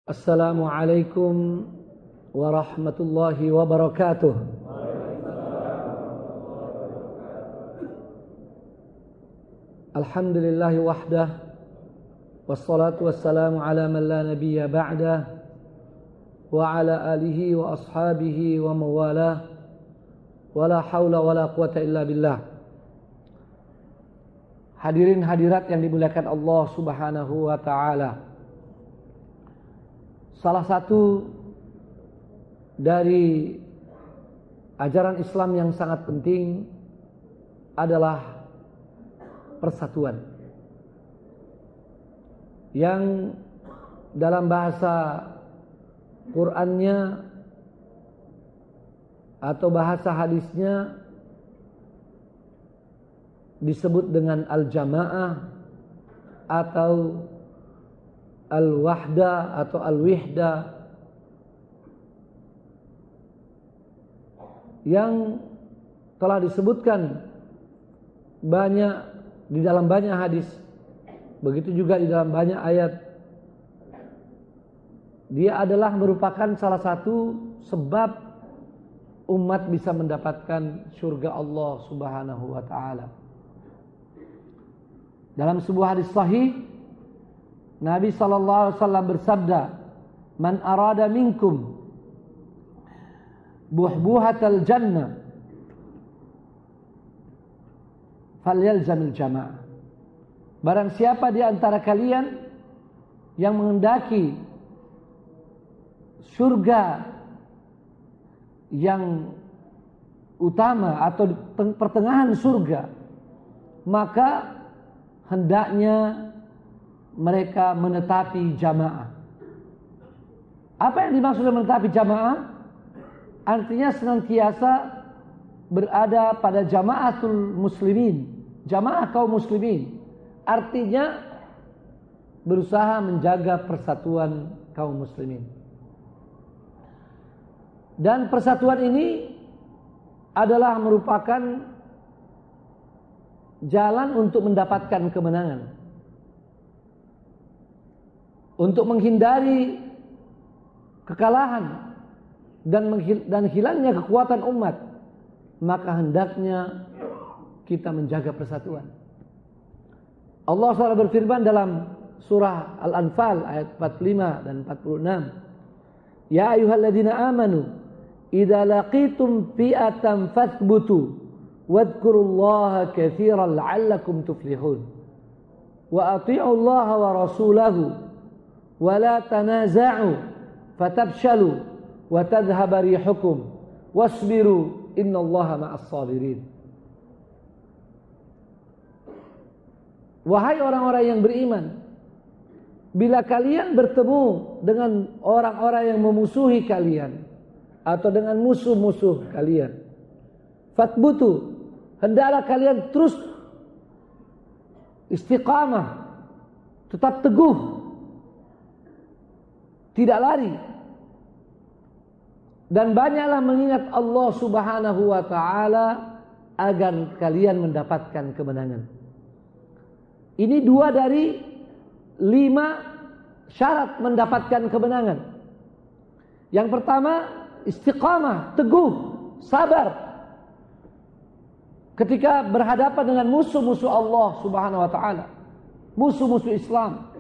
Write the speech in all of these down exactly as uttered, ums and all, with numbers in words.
Assalamualaikum warahmatullahi wabarakatuh. Alhamdulillahi wahdah, wassalatu wassalamu ala man la nabiyya ba'dah, wa ala alihi wa ashabihi wa mawalah, wa la hawla wa la quwata illa billah. Hadirin hadirat yang dimuliakan Allah subhanahu wa ta'ala, salah satu dari ajaran Islam yang sangat penting adalah persatuan, yang dalam bahasa Qur'annya atau bahasa hadisnya disebut dengan al-jamaah atau al-wahda atau al-wihda, yang telah disebutkan banyak di dalam banyak hadis, begitu juga di dalam banyak ayat. Dia adalah merupakan salah satu sebab umat bisa mendapatkan surga Allah subhanahu wa ta'ala. Dalam sebuah hadis sahih, Nabi sallallahu alaihi wasallam bersabda, "Man arada minkum buhbuhatal jannah falyalzamil jamaah." Barang siapa di antara kalian yang menghendaki surga yang utama atau pertengahan surga, maka hendaknya mereka menetapi jamaah. Apa yang dimaksud dengan menetapi jamaah? Artinya senantiasa berada pada jamaatul muslimin, jamaah kaum muslimin. Artinya berusaha menjaga persatuan kaum muslimin. Dan persatuan ini adalah merupakan jalan untuk mendapatkan kemenangan, untuk menghindari kekalahan dan dan hilangnya kekuatan umat. Maka hendaknya kita menjaga persatuan. Allah subhanahu wa taala berfirman dalam surah Al-Anfal ayat empat puluh lima dan empat puluh enam, "Ya ayyuhalladzina amanu idza laqitum fi'atan fathbutu wadhkurullaha katsiran la'allakum tuflihun wa athi'ullaha wa rasulahu wala tanaza'u fatabshalu wa tadhhaba rihukum wasbiru innallaha ma'as sabirin." Wahai orang-orang yang beriman, bila kalian bertemu dengan orang-orang yang memusuhi kalian atau dengan musuh-musuh kalian, fatbutu, hendaklah kalian terus istiqamah, tetap teguh, tidak lari, dan banyaklah mengingat Allah subhanahu wa ta'ala agar kalian mendapatkan kemenangan. Ini dua dari lima syarat mendapatkan kemenangan. Yang pertama, istiqamah, teguh, sabar ketika berhadapan dengan musuh-musuh Allah subhanahu wa ta'ala, musuh-musuh Islam.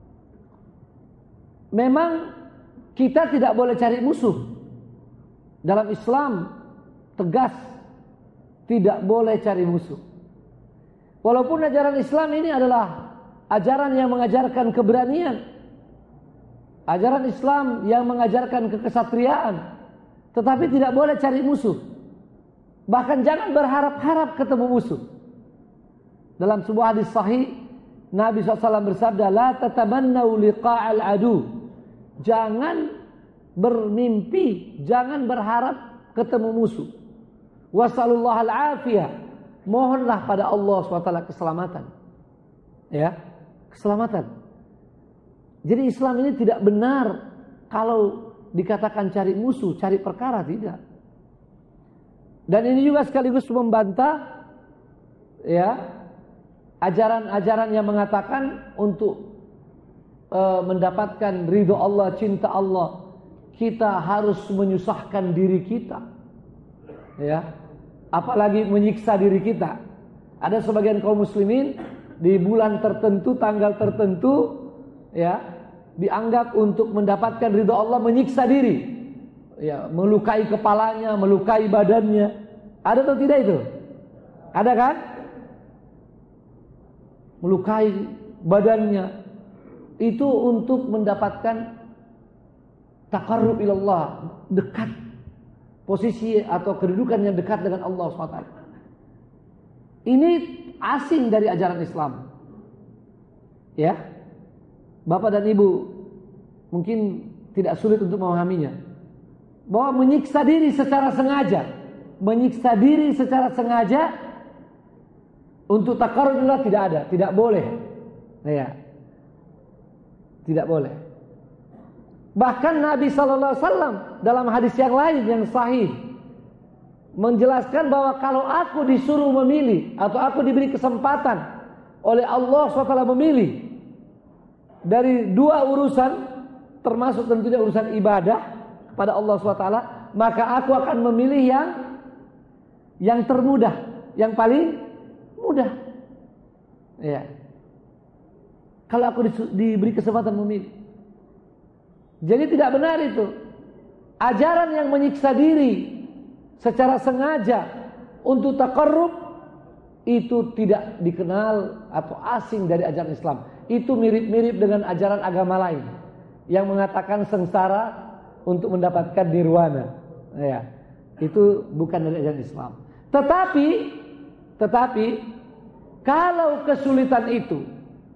Memang kita tidak boleh cari musuh. Dalam Islam tegas, tidak boleh cari musuh. Walaupun ajaran Islam ini adalah ajaran yang mengajarkan keberanian, ajaran Islam yang mengajarkan kekesatriaan, tetapi tidak boleh cari musuh. Bahkan jangan berharap-harap ketemu musuh. Dalam sebuah hadis sahih, Nabi shallallahu alaihi wasallam bersabda, "La tatamannau liqa'al adu." Jangan bermimpi, jangan berharap ketemu musuh. Wasallallahu al-afiyah. Mohonlah pada Allah subhanahu wa taala keselamatan. Ya, keselamatan. Jadi Islam ini tidak benar kalau dikatakan cari musuh, cari perkara, tidak. Dan ini juga sekaligus membantah ya ajaran-ajaran yang mengatakan untuk e, mendapatkan ridho Allah, cinta Allah, kita harus menyusahkan diri kita, ya, apalagi menyiksa diri kita. Ada sebagian kaum muslimin di bulan tertentu, tanggal tertentu, ya, dianggap untuk mendapatkan ridho Allah menyiksa diri, ya, melukai kepalanya, melukai badannya. Ada atau tidak itu? Ada kan? Melukai badannya itu untuk mendapatkan taqarrub ilallah, dekat, posisi atau kedudukan yang dekat dengan Allah subhanahu wa taala. Ini asing dari ajaran Islam, ya. Bapak dan Ibu mungkin tidak sulit untuk memahaminya, bahwa menyiksa diri secara sengaja, menyiksa diri secara sengaja untuk taqarrub ilallah tidak ada, tidak boleh, ya. Tidak boleh. Bahkan Nabi sallallahu alaihi wasallam dalam hadis yang lain yang sahih menjelaskan bahwa kalau aku disuruh memilih atau aku diberi kesempatan oleh Allah subhanahu wa taala memilih dari dua urusan, termasuk tentunya urusan ibadah kepada Allah subhanahu wa taala, maka aku akan memilih yang yang termudah, yang paling mudah. Ya. Kalau aku diberi kesempatan memilih. Jadi tidak benar itu. Ajaran yang menyiksa diri secara sengaja untuk taqarrub itu tidak dikenal atau asing dari ajaran Islam. Itu mirip-mirip dengan ajaran agama lain yang mengatakan sengsara untuk mendapatkan nirwana. Ya, itu bukan dari ajaran Islam. Tetapi, tetapi kalau kesulitan itu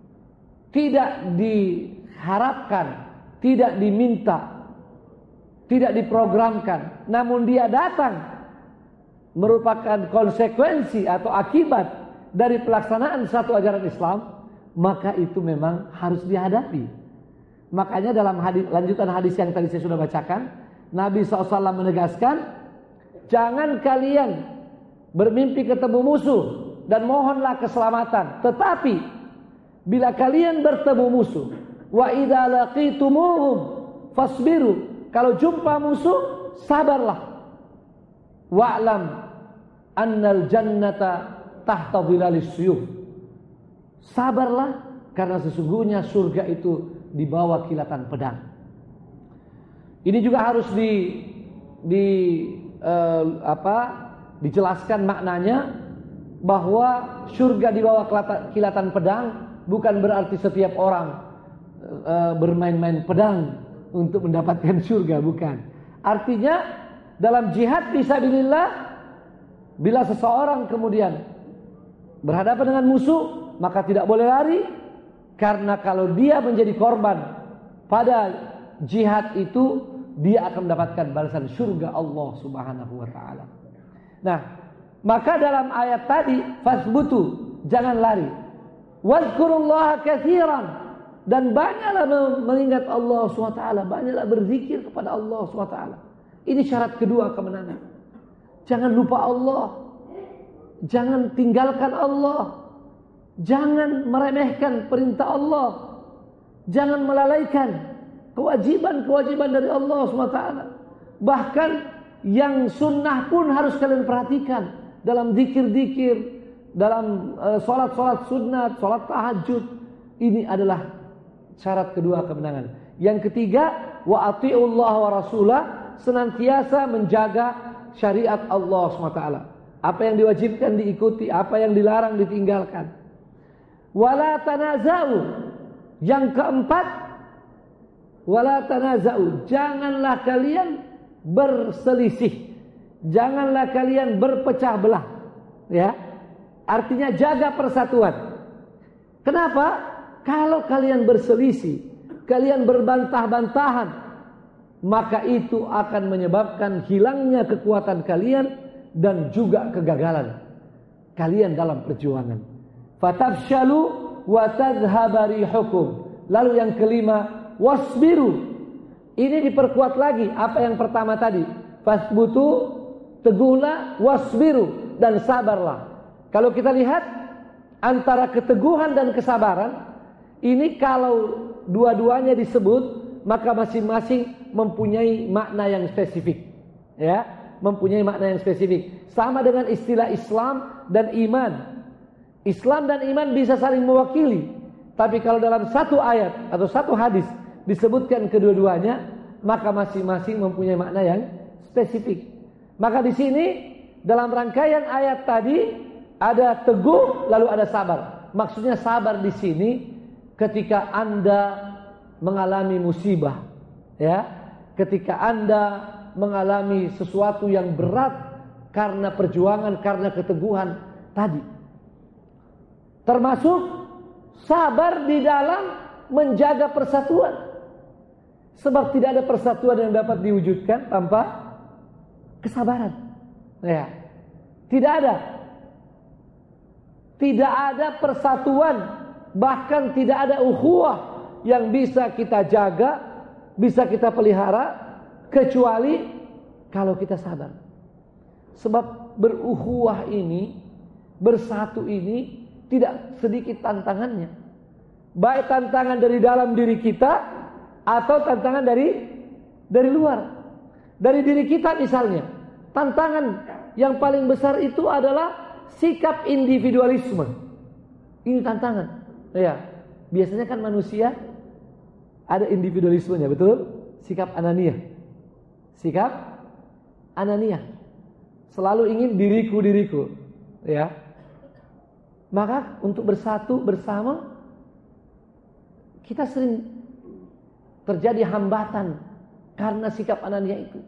tidak diharapkan, tidak diminta, tidak diprogramkan, namun dia datang merupakan konsekuensi atau akibat dari pelaksanaan satu ajaran Islam, maka itu memang harus dihadapi. Makanya dalam hadis, lanjutan hadis yang tadi saya sudah bacakan, Nabi shallallahu alaihi wasallam menegaskan, jangan kalian bermimpi ketemu musuh dan mohonlah keselamatan, tetapi bila kalian bertemu musuh, wa idza laqitumuhum fasbiru, kalau jumpa musuh sabarlah. Wa'lam annal jannata tahta dhilalis suyuf. Sabarlah karena sesungguhnya surga itu di bawah kilatan pedang. Ini juga harus di di uh, apa? dijelaskan maknanya, bahwa surga di bawah kilatan pedang bukan berarti setiap orang uh, bermain-main pedang untuk mendapatkan surga, bukan. Artinya dalam jihad fisabilillah, bila seseorang kemudian berhadapan dengan musuh, maka tidak boleh lari, karena kalau dia menjadi korban pada jihad itu, dia akan mendapatkan balasan surga Allah Subhanahu wa taala. Nah, maka dalam ayat tadi fasbutu, jangan lari. Wazkurullaha katsiran, dan banyaklah mengingat Allah subhanahu wa taala, banyaklah berzikir kepada Allah subhanahu wa taala. Ini syarat kedua kemenangan. Jangan lupa Allah, jangan tinggalkan Allah, jangan meremehkan perintah Allah, jangan melalaikan kewajiban-kewajiban dari Allah subhanahu wa taala. Bahkan yang sunnah pun harus kalian perhatikan dalam zikir-zikir, dalam uh, sholat-sholat sunat, sholat tahajud. Ini adalah syarat kedua kemenangan. Yang ketiga, wa ati'ullah wa rasulah, senantiasa menjaga syariat Allah subhanahu wa taala. Apa yang diwajibkan diikuti, apa yang dilarang ditinggalkan. Wala tanaza'u. Yang keempat, wala tanaza'u, janganlah kalian berselisih, janganlah kalian berpecah belah, ya. Artinya jaga persatuan. Kenapa? Kalau kalian berselisih, kalian berbantah-bantahan, maka itu akan menyebabkan hilangnya kekuatan kalian dan juga kegagalan kalian dalam perjuangan. Fatafshalu wa tadhhaba rihukum. Lalu yang kelima, wasbiru. Ini diperkuat lagi apa yang pertama tadi. Fasbutu, teguhlah, wasbiru, dan sabarlah. Kalau kita lihat antara keteguhan dan kesabaran, ini kalau dua-duanya disebut, maka masing-masing mempunyai makna yang spesifik. Ya, mempunyai makna yang spesifik. Sama dengan istilah Islam dan iman. Islam dan iman bisa saling mewakili. Tapi kalau dalam satu ayat atau satu hadis disebutkan kedua-duanya, maka masing-masing mempunyai makna yang spesifik. Maka di sini dalam rangkaian ayat tadi ada teguh lalu ada sabar. Maksudnya sabar di sini ketika Anda mengalami musibah, ya, ketika Anda mengalami sesuatu yang berat karena perjuangan, karena keteguhan tadi. Termasuk sabar di dalam menjaga persatuan. Sebab tidak ada persatuan yang dapat diwujudkan tanpa kesabaran. Ya. Tidak ada. Tidak ada persatuan, bahkan tidak ada ukhuwah yang bisa kita jaga, bisa kita pelihara kecuali kalau kita sabar. Sebab berukhuwah ini, bersatu ini tidak sedikit tantangannya. Baik tantangan dari dalam diri kita atau tantangan dari dari luar. Dari diri kita misalnya, tantangan yang paling besar itu adalah sikap individualisme. Ini tantangan. Ya, biasanya kan manusia ada individualismenya, betul? Sikap ananiah. Sikap ananiah. Selalu ingin diriku-diriku, ya. Maka untuk bersatu bersama kita sering terjadi hambatan karena sikap ananiah itu.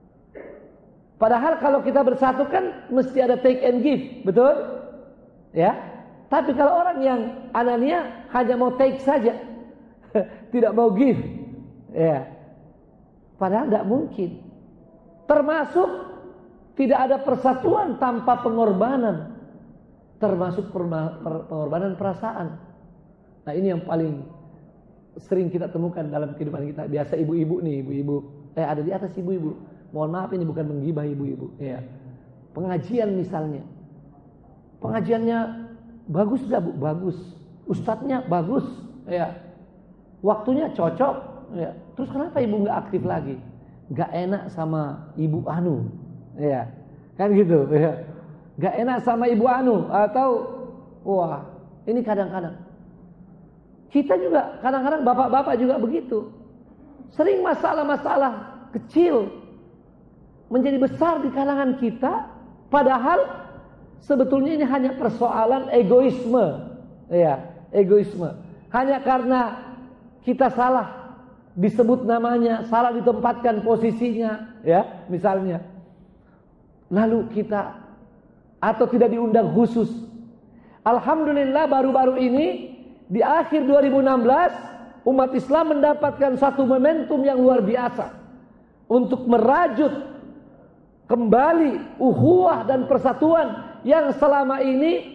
Padahal kalau kita bersatu kan mesti ada take and give, betul? Ya. Tapi kalau orang yang ananiah hanya mau take saja, tidak mau give, ya. Padahal tidak mungkin. Termasuk tidak ada persatuan tanpa pengorbanan. Termasuk pengorbanan perasaan. Nah ini yang paling sering kita temukan dalam kehidupan kita. Biasa ibu-ibu nih, ibu-ibu. Eh ada di atas ibu-ibu. Mohon maaf ini bukan menggibah ibu-ibu. Ya. Pengajian misalnya. Pengajiannya bagus gak bu? Bagus. Ustadznya bagus. Ya. Waktunya cocok. Ya. Terus kenapa ibu gak aktif lagi? Gak enak sama ibu anu. Ya. Kan gitu. Ya. Gak enak sama ibu anu. Atau wah ini kadang-kadang. Kita juga kadang-kadang bapak-bapak juga begitu. Sering masalah-masalah kecil menjadi besar di kalangan kita, padahal sebetulnya ini hanya persoalan egoisme. Ya, egoisme. Hanya karena kita salah disebut namanya, salah ditempatkan posisinya, ya, misalnya. Lalu kita atau tidak diundang khusus. Alhamdulillah baru-baru ini di akhir dua ribu enam belas umat Islam mendapatkan satu momentum yang luar biasa untuk merajut kembali ukhuwah dan persatuan yang selama ini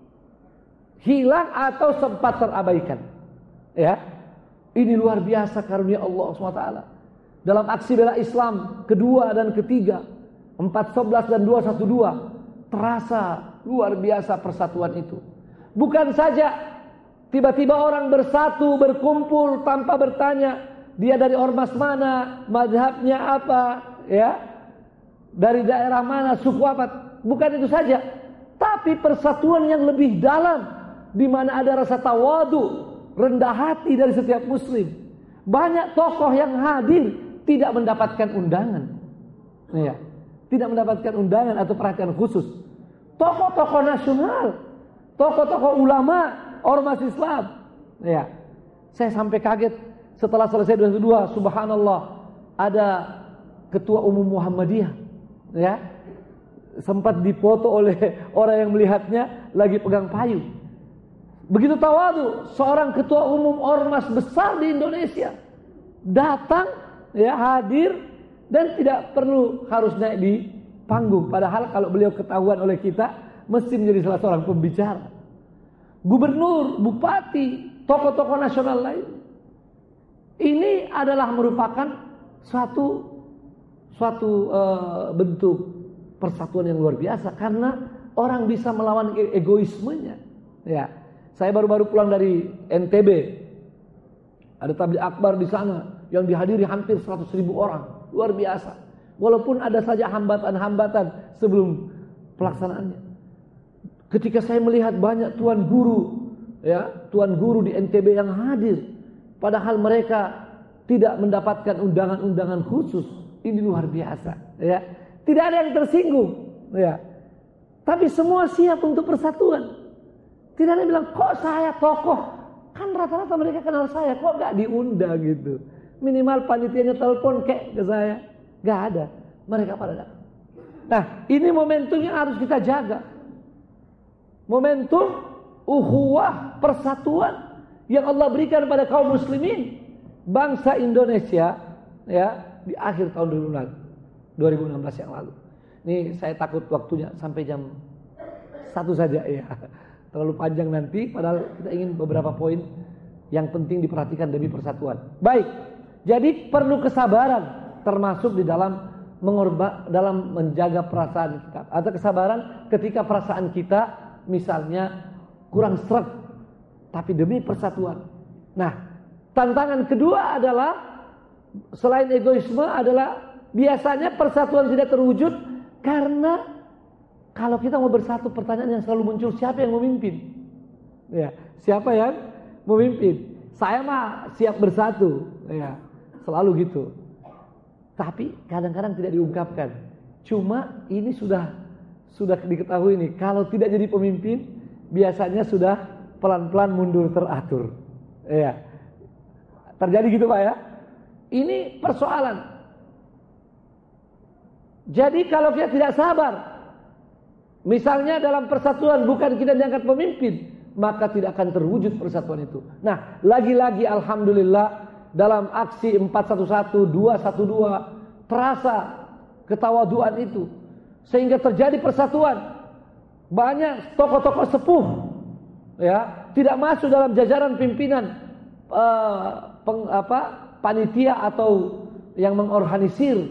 hilang atau sempat terabaikan. Ya, ini luar biasa karunia Allah subhanahu wa taala. Dalam aksi bela Islam kedua dan ketiga, empat sebelas dan dua satu dua, terasa luar biasa persatuan itu. Bukan saja tiba-tiba orang bersatu, berkumpul tanpa bertanya dia dari ormas mana, mazhabnya apa, ya, dari daerah mana, suku apa. Bukan itu saja, tapi persatuan yang lebih dalam, di mana ada rasa tawadu, rendah hati dari setiap muslim. Banyak tokoh yang hadir tidak mendapatkan undangan, ya, tidak mendapatkan undangan atau perhatian khusus. Tokoh-tokoh nasional, tokoh-tokoh ulama, ormas Islam, ya. Saya sampai kaget setelah selesai dua ratus dua belas, subhanallah, ada ketua umum Muhammadiyah, ya, sempat dipoto oleh orang yang melihatnya lagi pegang payung. Begitu tawadu, seorang ketua umum ormas besar di Indonesia datang, ya, hadir dan tidak perlu harus naik di panggung. Padahal kalau beliau ketahuan oleh kita, mesti menjadi salah seorang pembicara. Gubernur, bupati, tokoh-tokoh nasional lain. Ini adalah merupakan suatu suatu uh, bentuk persatuan yang luar biasa karena orang bisa melawan egoismenya. Ya, saya baru-baru pulang dari N T B. Ada tabligh akbar di sana yang dihadiri hampir seratus ribu orang. Luar biasa. Walaupun ada saja hambatan-hambatan sebelum pelaksanaannya. Ketika saya melihat banyak tuan guru, ya, tuan guru di N T B yang hadir, padahal mereka tidak mendapatkan undangan-undangan khusus. Ini luar biasa, ya. Tidak ada yang tersinggung, ya. Tapi semua siap untuk persatuan. Tidak ada yang bilang, kok saya tokoh? Kan rata-rata mereka kenal saya, kok gak diundang gitu. Minimal panitianya telepon kek ke saya. Gak ada, mereka pada datang. Nah, ini momentum yang harus kita jaga. Momentum ukhuwah, persatuan yang Allah berikan pada kaum muslimin, bangsa Indonesia, ya, di akhir tahun dua ribu enam belas yang lalu. Ini saya takut waktunya sampai jam satu saja, ya. Terlalu panjang nanti, padahal kita ingin beberapa poin yang penting diperhatikan demi persatuan. Baik, jadi perlu kesabaran termasuk di dalam mengorba, dalam menjaga perasaan kita. Atau kesabaran ketika perasaan kita misalnya kurang sreg, tapi demi persatuan. Nah, tantangan kedua adalah selain egoisme adalah biasanya persatuan tidak terwujud karena kalau kita mau bersatu, pertanyaan yang selalu muncul, siapa yang memimpin? Ya, siapa yang memimpin? Saya mah siap bersatu, ya, selalu gitu. Tapi kadang-kadang tidak diungkapkan. Cuma ini sudah sudah diketahui nih, kalau tidak jadi pemimpin, biasanya sudah pelan-pelan mundur teratur. Ya, terjadi gitu Pak ya. Ini persoalan. Jadi kalau kita tidak sabar, misalnya dalam persatuan bukan kita diangkat pemimpin, maka tidak akan terwujud persatuan itu. Nah, lagi-lagi alhamdulillah dalam aksi empat satu satu, dua satu dua terasa ketawaduan itu sehingga terjadi persatuan. Banyak tokoh-tokoh sepuh, ya, tidak masuk dalam jajaran pimpinan uh, peng, apa, panitia atau yang mengorganisir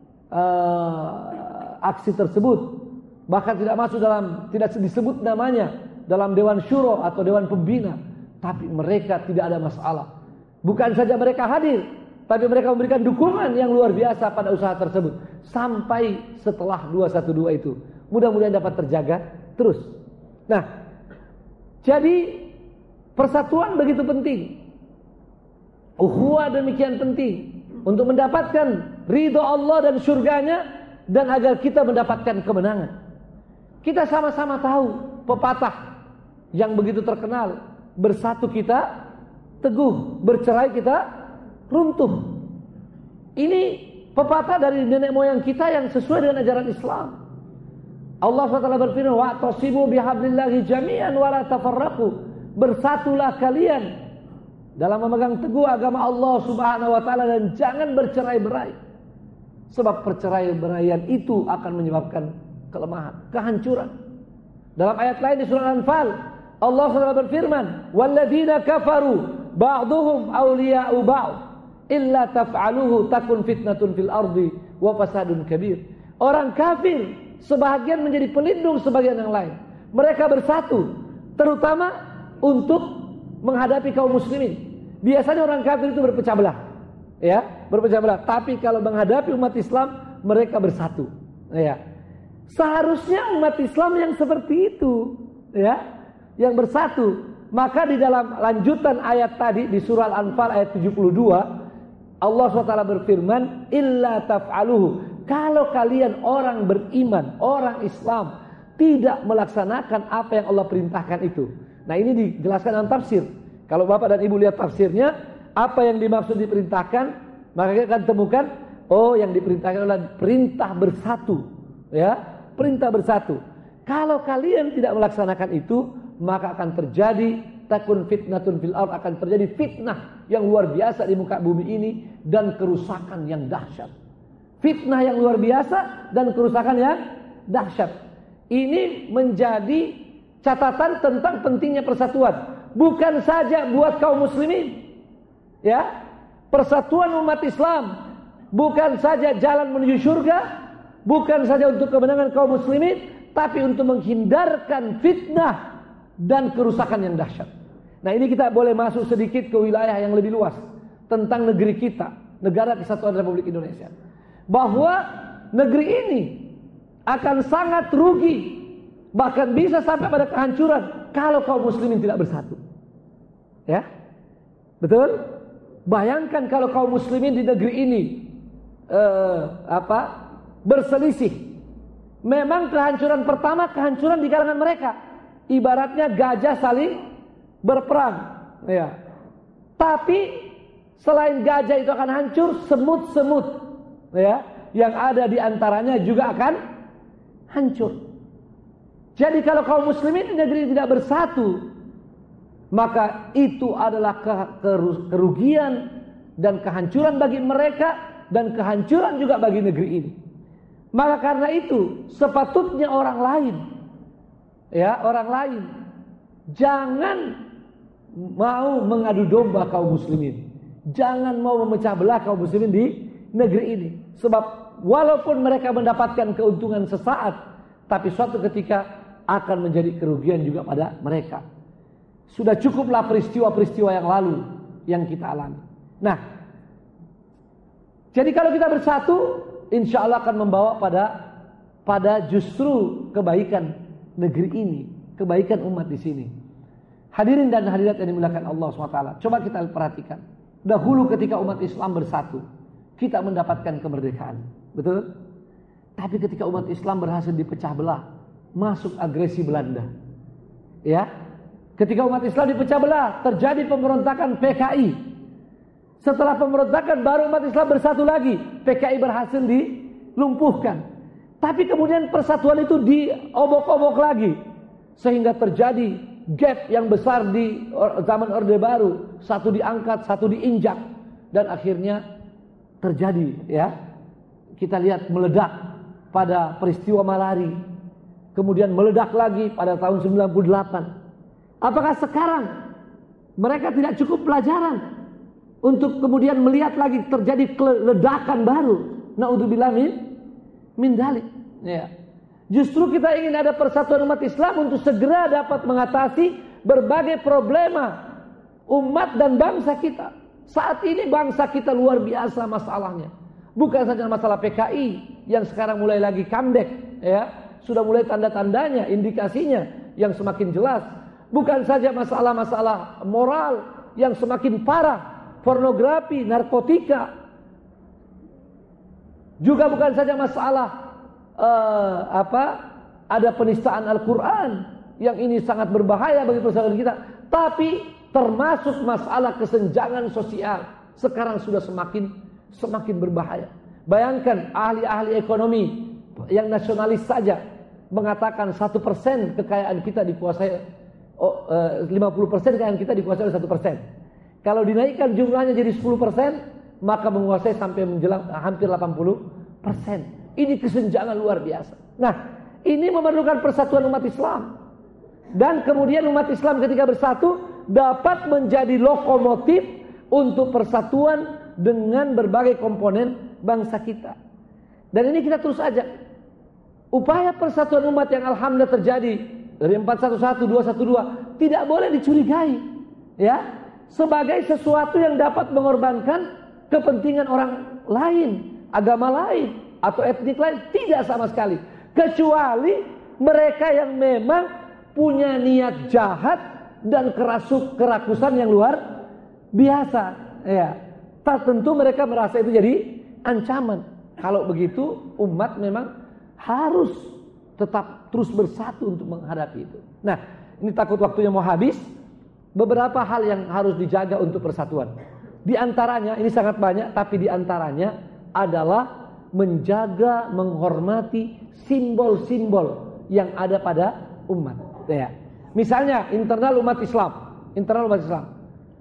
uh, aksi tersebut. Bahkan tidak masuk dalam, tidak disebut namanya dalam Dewan Syuro atau Dewan Pembina. Tapi mereka tidak ada masalah. Bukan saja mereka hadir, tapi mereka memberikan dukungan yang luar biasa pada usaha tersebut. Sampai setelah dua satu dua itu. Mudah-mudahan dapat terjaga terus. Nah, jadi persatuan begitu penting. Ukhuwah demikian penting. Untuk mendapatkan ridho Allah dan surganya. Dan agar kita mendapatkan kemenangan. Kita sama-sama tahu pepatah yang begitu terkenal, bersatu kita teguh, bercerai kita runtuh. Ini pepatah dari nenek moyang kita yang sesuai dengan ajaran Islam. Allah subhanahu wa taala berfirman, wa'tasimu bihablillahi jami'an wa la tafarraqu. Bersatulah kalian dalam memegang teguh agama Allah subhanahu wa taala dan jangan bercerai-berai. Sebab perceraian itu akan menyebabkan kelemahan, kehancuran. Dalam ayat lain di surah Al-Anfal, Allah subhanahu wa taala berfirman, "Walladzina kafaru ba'dhuhum awliya'u ba'd, illa taf'aluhu takun fitnatun fil ardi wa fasadun kabir." Orang kafir sebahagian menjadi pelindung sebagian yang lain. Mereka bersatu terutama untuk menghadapi kaum muslimin. Biasanya orang kafir itu berpecah belah. Ya, berpecah belah. Tapi kalau menghadapi umat Islam, mereka bersatu. Ya. Seharusnya umat Islam yang seperti itu, ya, yang bersatu. Maka di dalam lanjutan ayat tadi di surah Al-Anfal ayat tujuh puluh dua, Allah subhanahu wa taala berfirman, "Illa taf'aluhu." Kalau kalian orang beriman, orang Islam tidak melaksanakan apa yang Allah perintahkan itu. Nah, ini dijelaskan dalam tafsir. Kalau Bapak dan Ibu lihat tafsirnya, apa yang dimaksud diperintahkan, maka kita akan temukan, oh, yang diperintahkan adalah perintah bersatu, ya. Perintah bersatu. Kalau kalian tidak melaksanakan itu, maka akan terjadi takun fitnatun fil ard, akan terjadi fitnah yang luar biasa di muka bumi ini dan kerusakan yang dahsyat. Fitnah yang luar biasa dan kerusakan yang dahsyat. Ini menjadi catatan tentang pentingnya persatuan, bukan saja buat kaum muslimin. Ya, persatuan umat Islam bukan saja jalan menuju surga, bukan saja untuk kemenangan kaum muslimin, tapi untuk menghindarkan fitnah dan kerusakan yang dahsyat. Nah, ini kita boleh masuk sedikit ke wilayah yang lebih luas. tentang negeri kita, negara kesatuan Republik Indonesia, bahwa negeri ini akan sangat rugi, bahkan bisa sampai pada kehancuran kalau kaum muslimin tidak bersatu. Ya, betul? Bayangkan kalau kaum muslimin di negeri ini eh, apa berselisih. Memang kehancuran pertama kehancuran di kalangan mereka. Ibaratnya gajah saling berperang. Ya. Tapi selain gajah itu akan hancur, semut-semut ya, yang ada di antaranya juga akan hancur. Jadi kalau kaum muslimin di negeri tidak bersatu, maka itu adalah kerugian dan kehancuran bagi mereka dan kehancuran juga bagi negeri ini. Maka karena itu sepatutnya orang lain, ya orang lain, jangan mau mengadu domba kaum muslimin, jangan mau memecah belah kaum muslimin di negeri ini. Sebab walaupun mereka mendapatkan keuntungan sesaat, tapi suatu ketika akan menjadi kerugian juga pada mereka. Sudah cukuplah peristiwa-peristiwa yang lalu yang kita alami. Nah, jadi kalau kita bersatu, insya Allah akan membawa pada pada justru kebaikan negeri ini, kebaikan umat di sini. Hadirin dan hadirat yang dimuliakan Allah subhanahu wa taala, coba kita perhatikan. Dahulu ketika umat Islam bersatu, kita mendapatkan kemerdekaan, betul? Tapi ketika umat Islam berhasil dipecah belah, masuk agresi Belanda. Ya, ketika umat Islam dipecah belah, terjadi pemberontakan P K I. Setelah pemberontakan baru umat Islam bersatu lagi, P K I berhasil dilumpuhkan. Tapi kemudian persatuan itu diobok-obok lagi, sehingga terjadi gap yang besar di zaman Orde Baru, satu diangkat, satu diinjak, dan akhirnya terjadi, ya, kita lihat meledak pada peristiwa Malari, kemudian meledak lagi pada tahun sembilan puluh delapan. Apakah sekarang mereka tidak cukup pelajaran untuk kemudian melihat lagi terjadi ledakan baru? Naudzubillah min min dzalik. Ya. Justru kita ingin ada persatuan umat Islam untuk segera dapat mengatasi berbagai problema umat dan bangsa kita. Saat ini bangsa kita luar biasa masalahnya. Bukan saja masalah P K I yang sekarang mulai lagi comeback, ya. Sudah mulai tanda-tandanya, indikasinya yang semakin jelas. Bukan saja masalah-masalah moral yang semakin parah, pornografi, narkotika. Juga bukan saja masalah uh, apa? Ada penistaan Al-Qur'an yang ini sangat berbahaya bagi persatuan kita, tapi termasuk masalah kesenjangan sosial sekarang sudah semakin semakin berbahaya. Bayangkan ahli-ahli ekonomi yang nasionalis saja mengatakan satu persen kekayaan kita dikuasai, oh, uh, lima puluh persen kekayaan kita dikuasai oleh satu persen. Kalau dinaikkan jumlahnya jadi sepuluh persen, maka menguasai sampai menjelang hampir delapan puluh persen. Ini kesenjangan luar biasa. Nah, ini memerlukan persatuan umat Islam. Dan kemudian umat Islam ketika bersatu dapat menjadi lokomotif untuk persatuan dengan berbagai komponen bangsa kita. Dan ini kita terus ajak. Upaya persatuan umat yang alhamdulillah terjadi dari empat satu satu, dua satu dua tidak boleh dicurigai, ya, sebagai sesuatu yang dapat mengorbankan kepentingan orang lain, agama lain, atau etnik lain. Tidak sama sekali. Kecuali mereka yang memang punya niat jahat dan kerasuk kerakusan yang luar biasa, ya. Tak tentu mereka merasa itu jadi ancaman. Kalau begitu umat memang harus tetap terus bersatu untuk menghadapi itu. Nah, ini takut waktunya mau habis. Beberapa hal yang harus dijaga untuk persatuan. Di antaranya, ini sangat banyak, tapi di antaranya adalah menjaga, menghormati simbol-simbol yang ada pada umat. Ya. Misalnya internal umat Islam, internal umat Islam.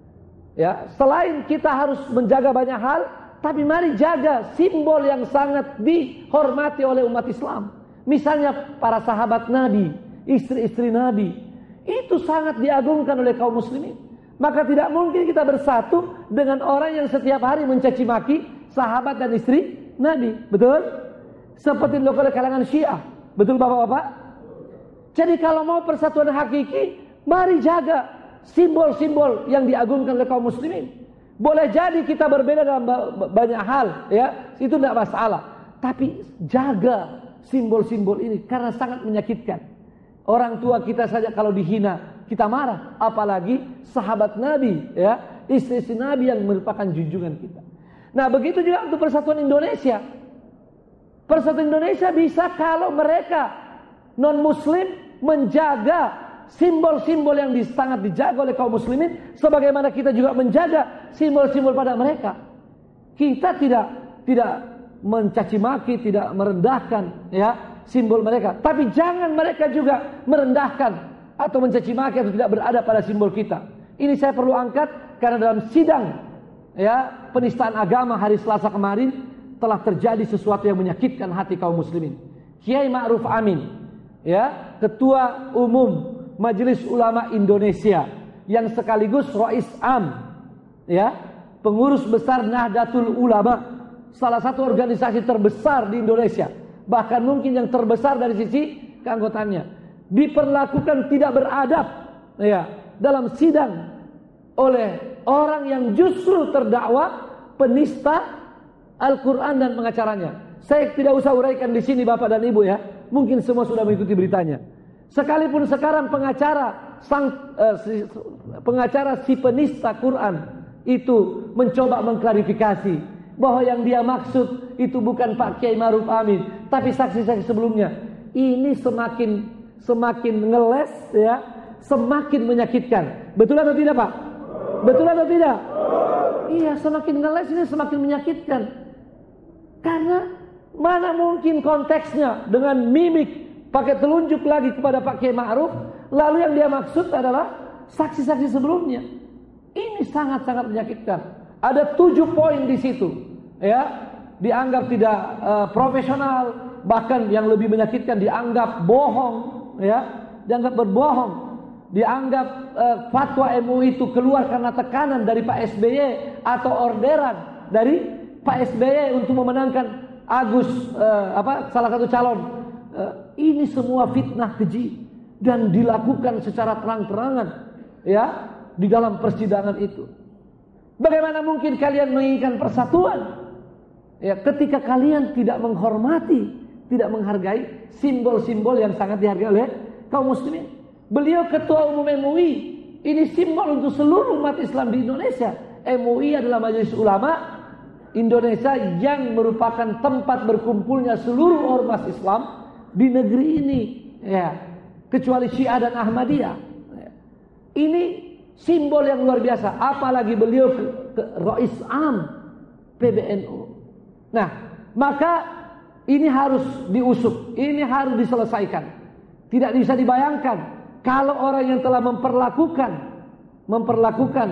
Ya, selain kita harus menjaga banyak hal, tapi mari jaga simbol yang sangat dihormati oleh umat Islam. Misalnya para sahabat Nabi, istri-istri Nabi, itu sangat diagungkan oleh kaum muslimin. Maka tidak mungkin kita bersatu dengan orang yang setiap hari mencaci maki sahabat dan istri Nabi. Betul? Seperti dilakukan oleh kalangan Syiah. Betul Bapak-bapak? Jadi kalau mau persatuan hakiki, mari jaga simbol-simbol yang diagungkan oleh kaum muslimin. Boleh jadi kita berbeda dalam banyak hal, ya, itu tidak masalah. Tapi jaga simbol-simbol ini karena sangat menyakitkan. Orang tua kita saja kalau dihina kita marah, apalagi sahabat Nabi, ya, istri-istri Nabi yang merupakan junjungan kita. Nah, begitu juga untuk persatuan Indonesia. Persatuan Indonesia bisa kalau mereka non-Muslim menjaga simbol-simbol yang sangat dijaga oleh kaum muslimin, sebagaimana kita juga menjaga simbol-simbol pada mereka. Kita tidak tidak mencaci maki, tidak merendahkan, ya, simbol mereka, tapi jangan mereka juga merendahkan atau mencaci maki atau tidak berada pada simbol kita. Ini saya perlu angkat karena dalam sidang, ya, penistaan agama hari Selasa kemarin telah terjadi sesuatu yang menyakitkan hati kaum muslimin. Kiai Ma'ruf Amin, ya, Ketua Umum Majelis Ulama Indonesia yang sekaligus Rais Am, ya, pengurus besar Nahdlatul Ulama, salah satu organisasi terbesar di Indonesia, bahkan mungkin yang terbesar dari sisi keanggotaannya, diperlakukan tidak beradab, ya, dalam sidang oleh orang yang justru terdakwa penista Al-Quran dan pengacaranya. Saya tidak usah uraikan di sini Bapak dan Ibu, ya, mungkin semua sudah mengikuti beritanya. Sekalipun sekarang pengacara sang eh, si, pengacara si penista Quran itu mencoba mengklarifikasi bahwa yang dia maksud itu bukan Pak Kiai Ma'ruf Amin, tapi saksi-saksi sebelumnya. Ini semakin semakin ngeles, ya, semakin menyakitkan. Betul atau tidak, Pak? Betul atau tidak? Iya, semakin ngeles ini semakin menyakitkan. Karena mana mungkin konteksnya dengan mimik pakai telunjuk lagi kepada Pak Kiai Ma'ruf, lalu yang dia maksud adalah saksi-saksi sebelumnya. Ini sangat-sangat menyakitkan. Ada tujuh poin di situ, ya, dianggap tidak uh, profesional, bahkan yang lebih menyakitkan dianggap bohong, ya, dianggap berbohong, dianggap uh, fatwa M U I itu keluar karena tekanan dari Pak S B Y atau orderan dari Pak S B Y untuk memenangkan Agus, uh, apa, salah satu calon. Uh, ini semua fitnah keji dan dilakukan secara terang-terangan, ya, di dalam persidangan itu. Bagaimana mungkin kalian menginginkan persatuan, ya, ketika kalian tidak menghormati, tidak menghargai simbol-simbol yang sangat dihargai oleh kaum muslimin? Beliau Ketua Umum M U I, ini simbol untuk seluruh umat Islam di Indonesia. M U I adalah Majelis Ulama Indonesia yang merupakan tempat berkumpulnya seluruh ormas Islam di negeri ini, ya, kecuali Syiah dan Ahmadiyah. Ini simbol yang luar biasa, apalagi beliau ke, ke Rais Am P B N U. Nah, maka ini harus diusut, ini harus diselesaikan. Tidak bisa dibayangkan kalau orang yang telah memperlakukan memperlakukan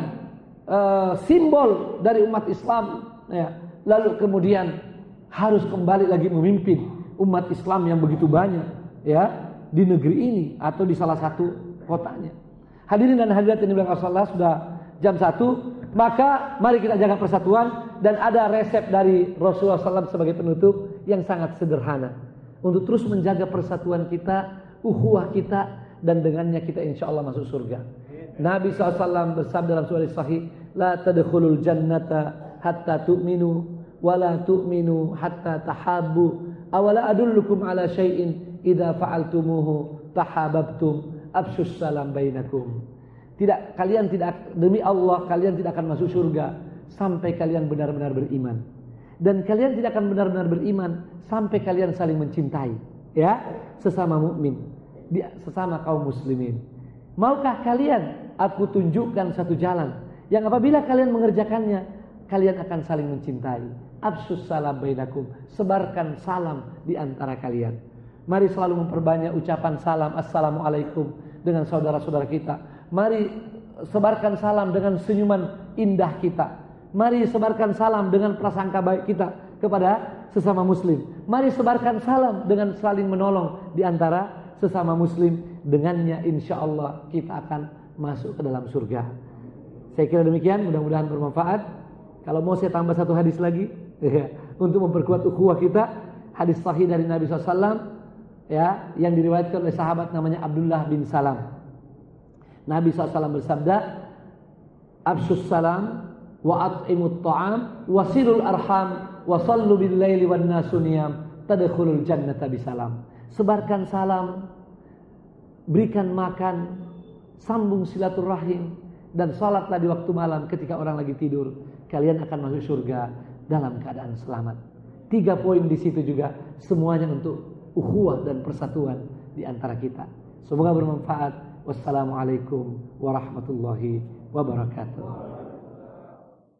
uh, simbol dari umat Islam, ya, lalu kemudian harus kembali lagi memimpin umat Islam yang begitu banyak, ya, di negeri ini atau di salah satu kotanya. Hadirin dan hadirat yang dimuliakan Allah, sudah jam satu, maka mari kita jaga persatuan. Dan ada resep dari Rasulullah shallallahu alaihi wasallam sebagai penutup yang sangat sederhana untuk terus menjaga persatuan kita, ukhuwah kita, dan dengannya kita insya Allah masuk surga. Nabi shallallahu alaihi wasallam bersabda dalam hadis sahih, la tadkhulul jannata hatta tu'minu wa la tu'minu hatta tahabbu. Awala adullukum ala syai'in idza fa'altumuhu tahabbtum afshus salam bainakum. Tidak, kalian tidak, demi Allah kalian tidak akan masuk surga sampai kalian benar-benar beriman. Dan kalian tidak akan benar-benar beriman sampai kalian saling mencintai, ya, sesama mukmin, sesama kaum muslimin. Maukah kalian aku tunjukkan satu jalan yang apabila kalian mengerjakannya kalian akan saling mencintai? Absus salam bainakum, sebarkan salam di antara kalian. Mari selalu memperbanyak ucapan salam assalamualaikum dengan saudara-saudara kita. Mari sebarkan salam dengan senyuman indah kita. Mari sebarkan salam dengan prasangka baik kita kepada sesama muslim. Mari sebarkan salam dengan saling menolong di antara sesama muslim. Dengannya insya Allah kita akan masuk ke dalam surga. Saya kira demikian, mudah-mudahan bermanfaat. Kalau mau saya tambah satu hadis lagi, ya, untuk memperkuat ukhuwah kita. Hadis sahih dari Nabi shallallahu alaihi wasallam, ya, yang diriwayatkan oleh sahabat namanya Abdullah bin Salam. Nabi shallallahu alaihi wasallam bersabda, Absus salam wa at'imut ta'am wasilul arham wa sallu bil laili wan nasu niyam tadkhulul jannata bisalam. Sebarkan salam, berikan makan, sambung silaturahim, dan salatlah di waktu malam ketika orang lagi tidur. Kalian akan masuk surga dalam keadaan selamat. Tiga poin di situ juga semuanya untuk ukhuwah dan persatuan di antara kita. Semoga bermanfaat. Wassalamualaikum warahmatullahi wabarakatuh.